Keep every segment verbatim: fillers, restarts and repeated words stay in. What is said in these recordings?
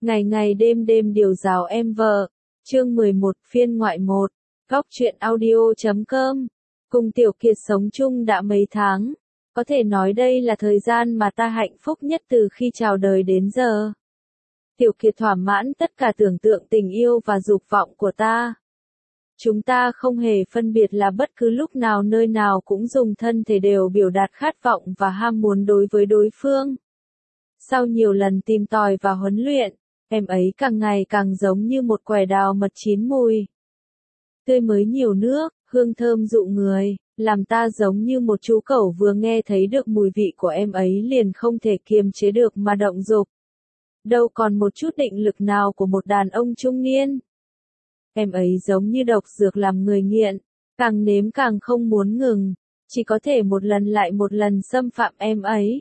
Ngày ngày đêm đêm điều giáo em vợ. Chương mười một phiên ngoại một. Góc truyện audio chấm com. Cùng Tiểu Kiệt sống chung đã mấy tháng. Có thể nói đây là thời gian mà ta hạnh phúc nhất từ khi chào đời đến giờ. Tiểu Kiệt thỏa mãn tất cả tưởng tượng tình yêu và dục vọng của ta. Chúng ta không hề phân biệt là bất cứ lúc nào nơi nào cũng dùng thân thể đều biểu đạt khát vọng và ham muốn đối với đối phương. Sau nhiều lần tìm tòi và huấn luyện, em ấy càng ngày càng giống như một quẻ đào mật chín mùi. Tươi mới nhiều nước, hương thơm dụ người, làm ta giống như một chú cẩu vừa nghe thấy được mùi vị của em ấy liền không thể kiềm chế được mà động dục. Đâu còn một chút định lực nào của một đàn ông trung niên. Em ấy giống như độc dược làm người nghiện, càng nếm càng không muốn ngừng, chỉ có thể một lần lại một lần xâm phạm em ấy.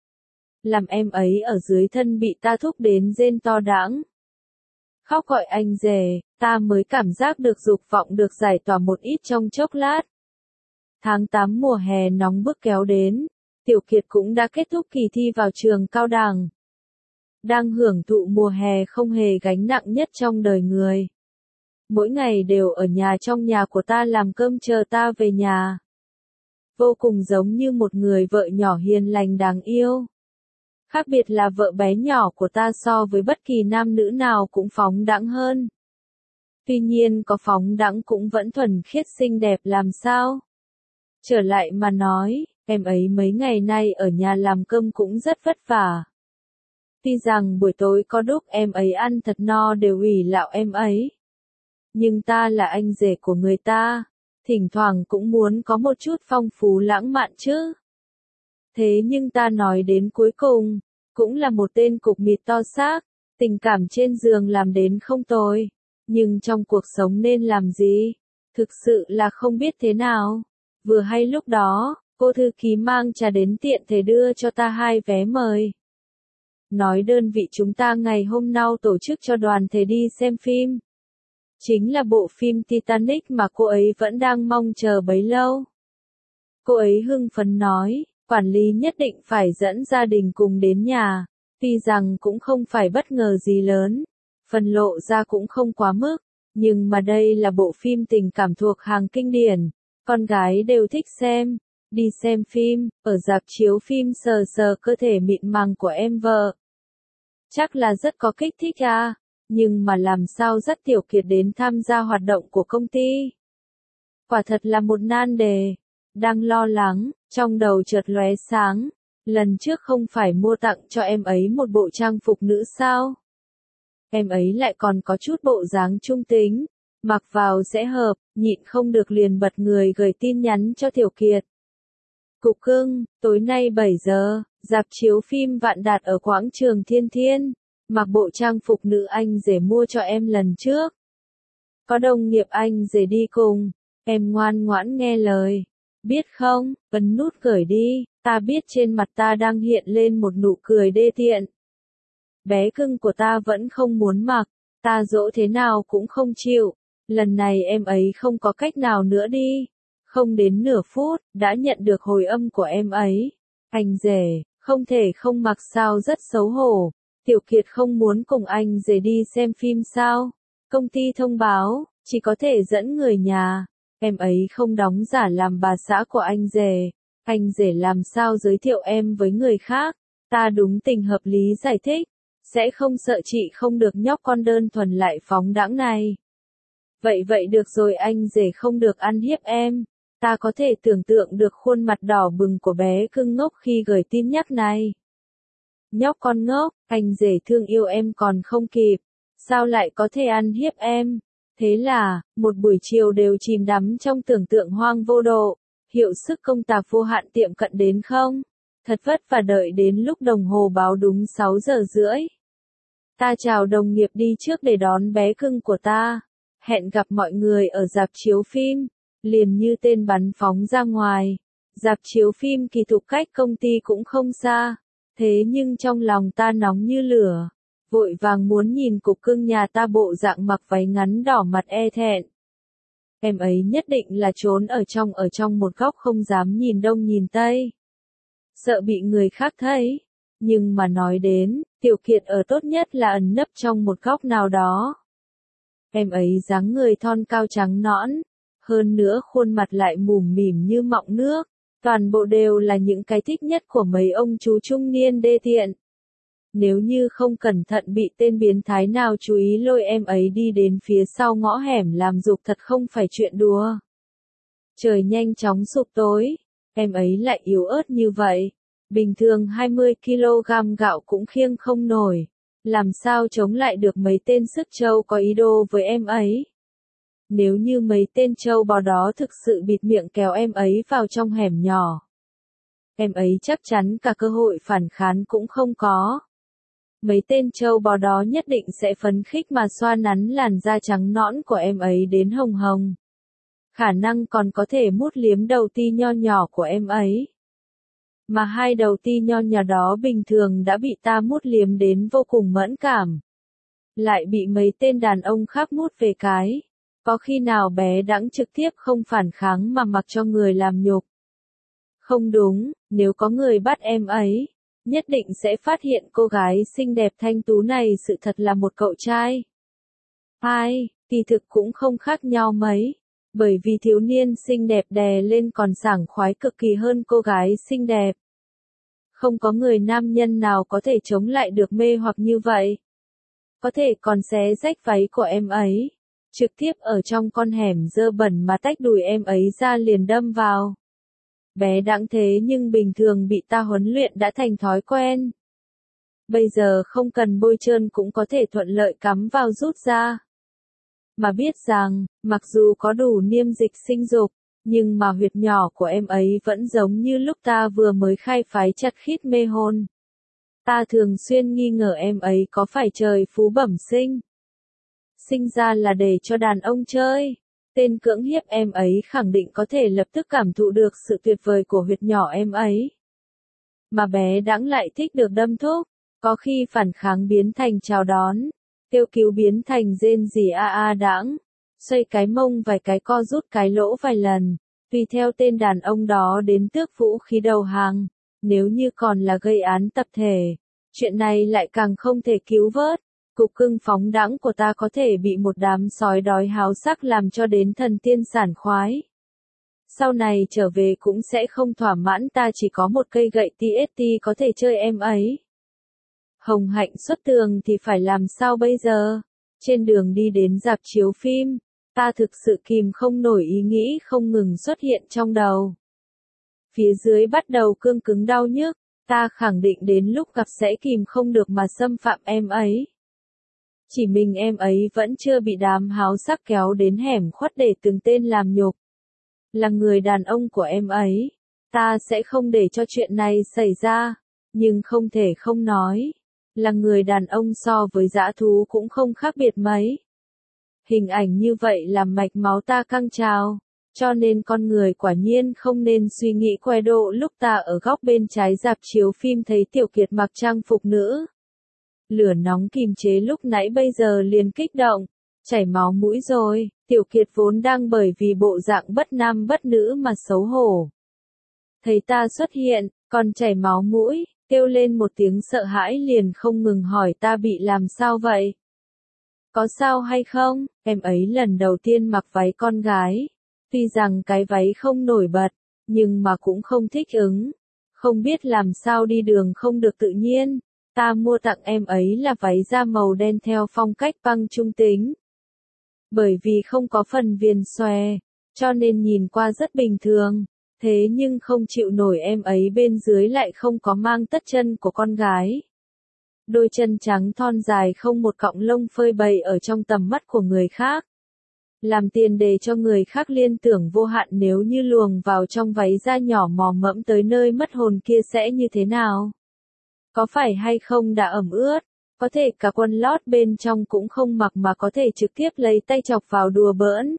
Làm em ấy ở dưới thân bị ta thúc đến rên to đãng. Khóc gọi anh rể, ta mới cảm giác được dục vọng được giải tỏa một ít trong chốc lát. Tháng tám mùa hè nóng bức kéo đến, Tiểu Kiệt cũng đã kết thúc kỳ thi vào trường cao đẳng. Đang hưởng thụ mùa hè không hề gánh nặng nhất trong đời người. Mỗi ngày đều ở nhà trong nhà của ta làm cơm chờ ta về nhà. Vô cùng giống như một người vợ nhỏ hiền lành đáng yêu. Khác biệt là vợ bé nhỏ của ta so với bất kỳ nam nữ nào cũng phóng đãng hơn. Tuy nhiên có phóng đãng cũng vẫn thuần khiết xinh đẹp làm sao. Trở lại mà nói, em ấy mấy ngày nay ở nhà làm cơm cũng rất vất vả. Tuy rằng buổi tối có lúc em ấy ăn thật no đều ủy lạo em ấy. Nhưng ta là anh rể của người ta, thỉnh thoảng cũng muốn có một chút phong phú lãng mạn chứ. Thế nhưng ta nói đến cuối cùng, cũng là một tên cục mịt to xác, tình cảm trên giường làm đến không tồi, nhưng trong cuộc sống nên làm gì, thực sự là không biết thế nào. Vừa hay lúc đó, cô thư ký mang trà đến tiện thể đưa cho ta hai vé mời. Nói đơn vị chúng ta ngày hôm nào tổ chức cho đoàn thể đi xem phim. Chính là bộ phim Titanic mà cô ấy vẫn đang mong chờ bấy lâu. Cô ấy hưng phấn nói, quản lý nhất định phải dẫn gia đình cùng đến nhà, tuy rằng cũng không phải bất ngờ gì lớn, phần lộ ra cũng không quá mức, nhưng mà đây là bộ phim tình cảm thuộc hàng kinh điển, con gái đều thích xem, đi xem phim, ở rạp chiếu phim sờ sờ cơ thể mịn màng của em vợ. Chắc là rất có kích thích à, nhưng mà làm sao dắt Tiểu Kiệt đến tham gia hoạt động của công ty? Quả thật là một nan đề. Đang lo lắng, trong đầu chợt lóe sáng, lần trước không phải mua tặng cho em ấy một bộ trang phục nữ sao? Em ấy lại còn có chút bộ dáng trung tính, mặc vào sẽ hợp, nhịn không được liền bật người gửi tin nhắn cho Tiểu Kiệt. Cục cưng, tối nay bảy giờ, rạp chiếu phim Vạn Đạt ở quảng trường Thiên Thiên, mặc bộ trang phục nữ anh rể mua cho em lần trước. Có đồng nghiệp anh rể đi cùng, em ngoan ngoãn nghe lời. Biết không, ấn nút gửi đi, ta biết trên mặt ta đang hiện lên một nụ cười đê tiện. Bé cưng của ta vẫn không muốn mặc, ta dỗ thế nào cũng không chịu, lần này em ấy không có cách nào nữa đi. Không đến nửa phút, đã nhận được hồi âm của em ấy. Anh rể, không thể không mặc sao rất xấu hổ. Tiểu Kiệt không muốn cùng anh rể đi xem phim sao? Công ty thông báo, chỉ có thể dẫn người nhà. Em ấy không đóng giả làm bà xã của anh rể. Anh rể làm sao giới thiệu em với người khác? Ta đúng tình hợp lý giải thích. Sẽ không sợ chị không được nhóc con đơn thuần lại phóng đãng này. Vậy vậy được rồi, anh rể không được ăn hiếp em. Ta có thể tưởng tượng được khuôn mặt đỏ bừng của bé cưng ngốc khi gửi tin nhắc này. Nhóc con ngốc, anh rể thương yêu em còn không kịp. Sao lại có thể ăn hiếp em? Thế là, một buổi chiều đều chìm đắm trong tưởng tượng hoang vô độ, hiệu sức công tạc vô hạn tiệm cận đến không? Thật vất vả đợi đến lúc đồng hồ báo đúng sáu giờ rưỡi. Ta chào đồng nghiệp đi trước để đón bé cưng của ta. Hẹn gặp mọi người ở rạp chiếu phim, liền như tên bắn phóng ra ngoài. Rạp chiếu phim kỳ thực cách công ty cũng không xa, thế nhưng trong lòng ta nóng như lửa. Vội vàng muốn nhìn cục cưng nhà ta bộ dạng mặc váy ngắn đỏ mặt e thẹn. Em ấy nhất định là trốn ở trong ở trong một góc không dám nhìn đông nhìn tây. Sợ bị người khác thấy. Nhưng mà nói đến, Tiểu Kiệt ở tốt nhất là ẩn nấp trong một góc nào đó. Em ấy dáng người thon cao trắng nõn, hơn nữa khuôn mặt lại mủm mỉm như mọng nước, toàn bộ đều là những cái thích nhất của mấy ông chú trung niên đê tiện. Nếu như không cẩn thận bị tên biến thái nào chú ý lôi em ấy đi đến phía sau ngõ hẻm làm dục thật không phải chuyện đùa. Trời nhanh chóng sụp tối, em ấy lại yếu ớt như vậy. Bình thường hai mươi ki lô gam gạo cũng khiêng không nổi. Làm sao chống lại được mấy tên sức trâu có ý đồ với em ấy? Nếu như mấy tên trâu bò đó thực sự bịt miệng kéo em ấy vào trong hẻm nhỏ, em ấy chắc chắn cả cơ hội phản kháng cũng không có. Mấy tên trâu bò đó nhất định sẽ phấn khích mà xoa nắn làn da trắng nõn của em ấy đến hồng hồng. Khả năng còn có thể mút liếm đầu ti nho nhỏ của em ấy. Mà hai đầu ti nho nhỏ đó bình thường đã bị ta mút liếm đến vô cùng mẫn cảm. Lại bị mấy tên đàn ông khác mút về cái. Có khi nào bé đãng trực tiếp không phản kháng mà mặc cho người làm nhục? Không đúng, nếu có người bắt em ấy, nhất định sẽ phát hiện cô gái xinh đẹp thanh tú này sự thật là một cậu trai. Hai, kỳ thực cũng không khác nhau mấy. Bởi vì thiếu niên xinh đẹp đè lên còn sảng khoái cực kỳ hơn cô gái xinh đẹp. Không có người nam nhân nào có thể chống lại được mê hoặc như vậy. Có thể còn xé rách váy của em ấy. Trực tiếp ở trong con hẻm dơ bẩn mà tách đùi em ấy ra liền đâm vào. Bé đãng thế nhưng bình thường bị ta huấn luyện đã thành thói quen. Bây giờ không cần bôi trơn cũng có thể thuận lợi cắm vào rút ra. Mà biết rằng, mặc dù có đủ niêm dịch sinh dục, nhưng mà huyệt nhỏ của em ấy vẫn giống như lúc ta vừa mới khai phái chặt khít mê hồn. Ta thường xuyên nghi ngờ em ấy có phải trời phú bẩm sinh. Sinh ra là để cho đàn ông chơi. Tên cưỡng hiếp em ấy khẳng định có thể lập tức cảm thụ được sự tuyệt vời của huyệt nhỏ em ấy. Mà bé đãng lại thích được đâm thúc, có khi phản kháng biến thành chào đón, kêu cứu biến thành rên rỉ a a đãng, xoay cái mông vài cái co rút cái lỗ vài lần, tùy theo tên đàn ông đó đến tước vũ khí đầu hàng. Nếu như còn là gây án tập thể, chuyện này lại càng không thể cứu vớt. Cục cưng phóng đãng của ta có thể bị một đám sói đói háo sắc làm cho đến thần tiên sảng khoái. Sau này trở về cũng sẽ không thỏa mãn, ta chỉ có một cây gậy tê ét tê có thể chơi em ấy. Hồng hạnh xuất tường thì phải làm sao bây giờ? Trên đường đi đến rạp chiếu phim, ta thực sự kìm không nổi ý nghĩ không ngừng xuất hiện trong đầu. Phía dưới bắt đầu cương cứng đau nhức, ta khẳng định đến lúc gặp sẽ kìm không được mà xâm phạm em ấy. Chỉ mình em ấy vẫn chưa bị đám háo sắc kéo đến hẻm khuất để từng tên làm nhục. Là người đàn ông của em ấy, ta sẽ không để cho chuyện này xảy ra, nhưng không thể không nói. Là người đàn ông so với dã thú cũng không khác biệt mấy. Hình ảnh như vậy làm mạch máu ta căng trào, cho nên con người quả nhiên không nên suy nghĩ quay độ lúc ta ở góc bên trái rạp chiếu phim thấy Tiểu Kiệt mặc trang phục nữ. Lửa nóng kìm chế lúc nãy bây giờ liền kích động, chảy máu mũi rồi. Tiểu Kiệt vốn đang bởi vì bộ dạng bất nam bất nữ mà xấu hổ. Thấy ta xuất hiện, còn chảy máu mũi, kêu lên một tiếng sợ hãi liền không ngừng hỏi ta bị làm sao vậy? Có sao hay không? Em ấy lần đầu tiên mặc váy con gái. Tuy rằng cái váy không nổi bật, nhưng mà cũng không thích ứng. Không biết làm sao đi đường không được tự nhiên. Ta mua tặng em ấy là váy da màu đen theo phong cách punk trung tính. Bởi vì không có phần viền xòe, cho nên nhìn qua rất bình thường. Thế nhưng không chịu nổi em ấy bên dưới lại không có mang tất chân của con gái. Đôi chân trắng thon dài không một cọng lông phơi bày ở trong tầm mắt của người khác. Làm tiền đề cho người khác liên tưởng vô hạn nếu như luồng vào trong váy da nhỏ mò mẫm tới nơi mất hồn kia sẽ như thế nào. Có phải hay không đã ẩm ướt, có thể cả quần lót bên trong cũng không mặc mà có thể trực tiếp lấy tay chọc vào đùa bỡn.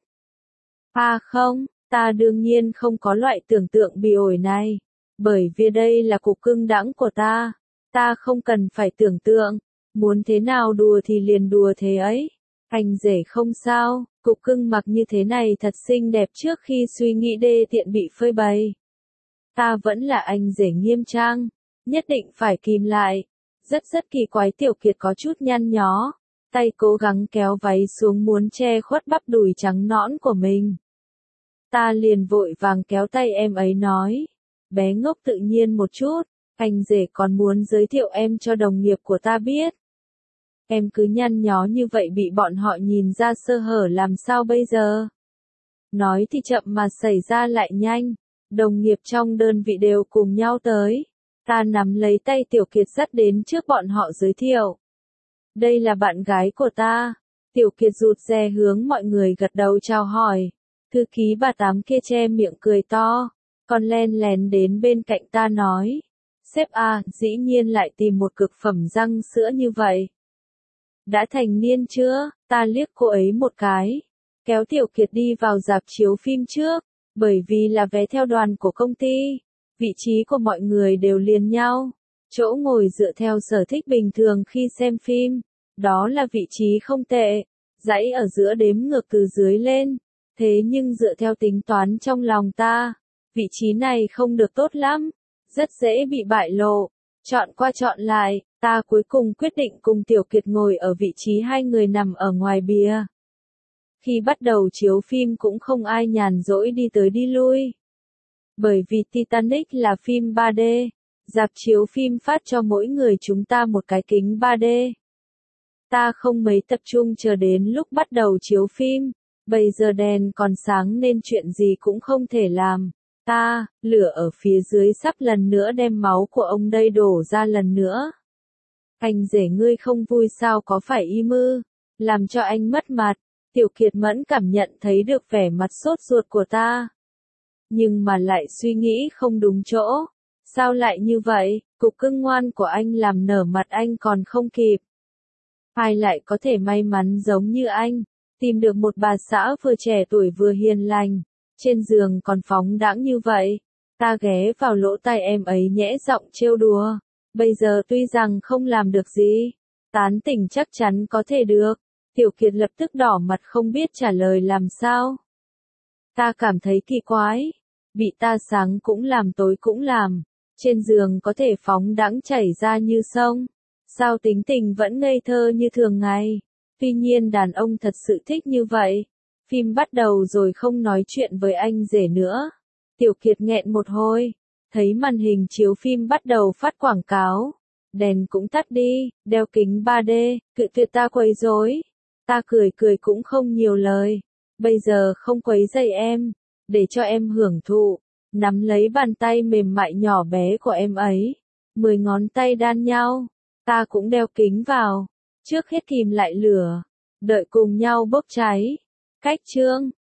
À không, ta đương nhiên không có loại tưởng tượng bị ổi này, bởi vì đây là cục cưng đãng của ta, ta không cần phải tưởng tượng, muốn thế nào đùa thì liền đùa thế ấy. Anh rể không sao, cục cưng mặc như thế này thật xinh đẹp trước khi suy nghĩ đê tiện bị phơi bày. Ta vẫn là anh rể nghiêm trang. Nhất định phải kìm lại. Rất rất kỳ quái. Tiểu Kiệt có chút nhăn nhó, tay cố gắng kéo váy xuống muốn che khuất bắp đùi trắng nõn của mình. Ta liền vội vàng kéo tay em ấy nói, bé ngốc tự nhiên một chút, anh rể còn muốn giới thiệu em cho đồng nghiệp của ta biết. Em cứ nhăn nhó như vậy bị bọn họ nhìn ra sơ hở làm sao bây giờ? Nói thì chậm mà xảy ra lại nhanh, đồng nghiệp trong đơn vị đều cùng nhau tới. Ta nắm lấy tay Tiểu Kiệt dắt đến trước bọn họ giới thiệu. Đây là bạn gái của ta. Tiểu Kiệt rụt rè hướng mọi người gật đầu chào hỏi. Thư ký bà Tám kia che miệng cười to, còn len lén đến bên cạnh ta nói. Sếp à, dĩ nhiên lại tìm một cực phẩm răng sữa như vậy. Đã thành niên chưa? Ta liếc cô ấy một cái, kéo Tiểu Kiệt đi vào rạp chiếu phim trước, bởi vì là vé theo đoàn của công ty. Vị trí của mọi người đều liền nhau, chỗ ngồi dựa theo sở thích bình thường khi xem phim, đó là vị trí không tệ, dãy ở giữa đếm ngược từ dưới lên, thế nhưng dựa theo tính toán trong lòng ta, vị trí này không được tốt lắm, rất dễ bị bại lộ, chọn qua chọn lại, ta cuối cùng quyết định cùng Tiểu Kiệt ngồi ở vị trí hai người nằm ở ngoài bìa. Khi bắt đầu chiếu phim cũng không ai nhàn rỗi đi tới đi lui. Bởi vì Titanic là phim ba D, rạp chiếu phim phát cho mỗi người chúng ta một cái kính ba D. Ta không mấy tập trung chờ đến lúc bắt đầu chiếu phim, bây giờ đèn còn sáng nên chuyện gì cũng không thể làm. Ta, lửa ở phía dưới sắp lần nữa đem máu của ông đây đổ ra lần nữa. Anh rể ngươi không vui sao, có phải y mư, làm cho anh mất mặt. Tiểu Kiệt mẫn cảm nhận thấy được vẻ mặt sốt ruột của ta. Nhưng mà lại suy nghĩ không đúng chỗ. Sao lại như vậy, cục cưng ngoan của anh làm nở mặt anh còn không kịp. Ai lại có thể may mắn giống như anh, tìm được một bà xã vừa trẻ tuổi vừa hiền lành, trên giường còn phóng đãng như vậy. Ta ghé vào lỗ tai em ấy nhẽ giọng trêu đùa. Bây giờ tuy rằng không làm được gì, tán tỉnh chắc chắn có thể được. Tiểu Kiệt lập tức đỏ mặt không biết trả lời làm sao. Ta cảm thấy kỳ quái, bị ta sáng cũng làm tối cũng làm, trên giường có thể phóng đãng chảy ra như sông, sao tính tình vẫn ngây thơ như thường ngày. Tuy nhiên đàn ông thật sự thích như vậy. Phim bắt đầu rồi không nói chuyện với anh rể nữa. Tiểu Kiệt nghẹn một hồi, thấy màn hình chiếu phim bắt đầu phát quảng cáo, đèn cũng tắt đi, đeo kính ba D, cự tuyệt ta quấy rối. Ta cười cười cũng không nhiều lời, bây giờ không quấy rầy em, để cho em hưởng thụ, nắm lấy bàn tay mềm mại nhỏ bé của em ấy, mười ngón tay đan nhau, ta cũng đeo kính vào, trước hết kìm lại lửa, đợi cùng nhau bốc cháy. Cách chương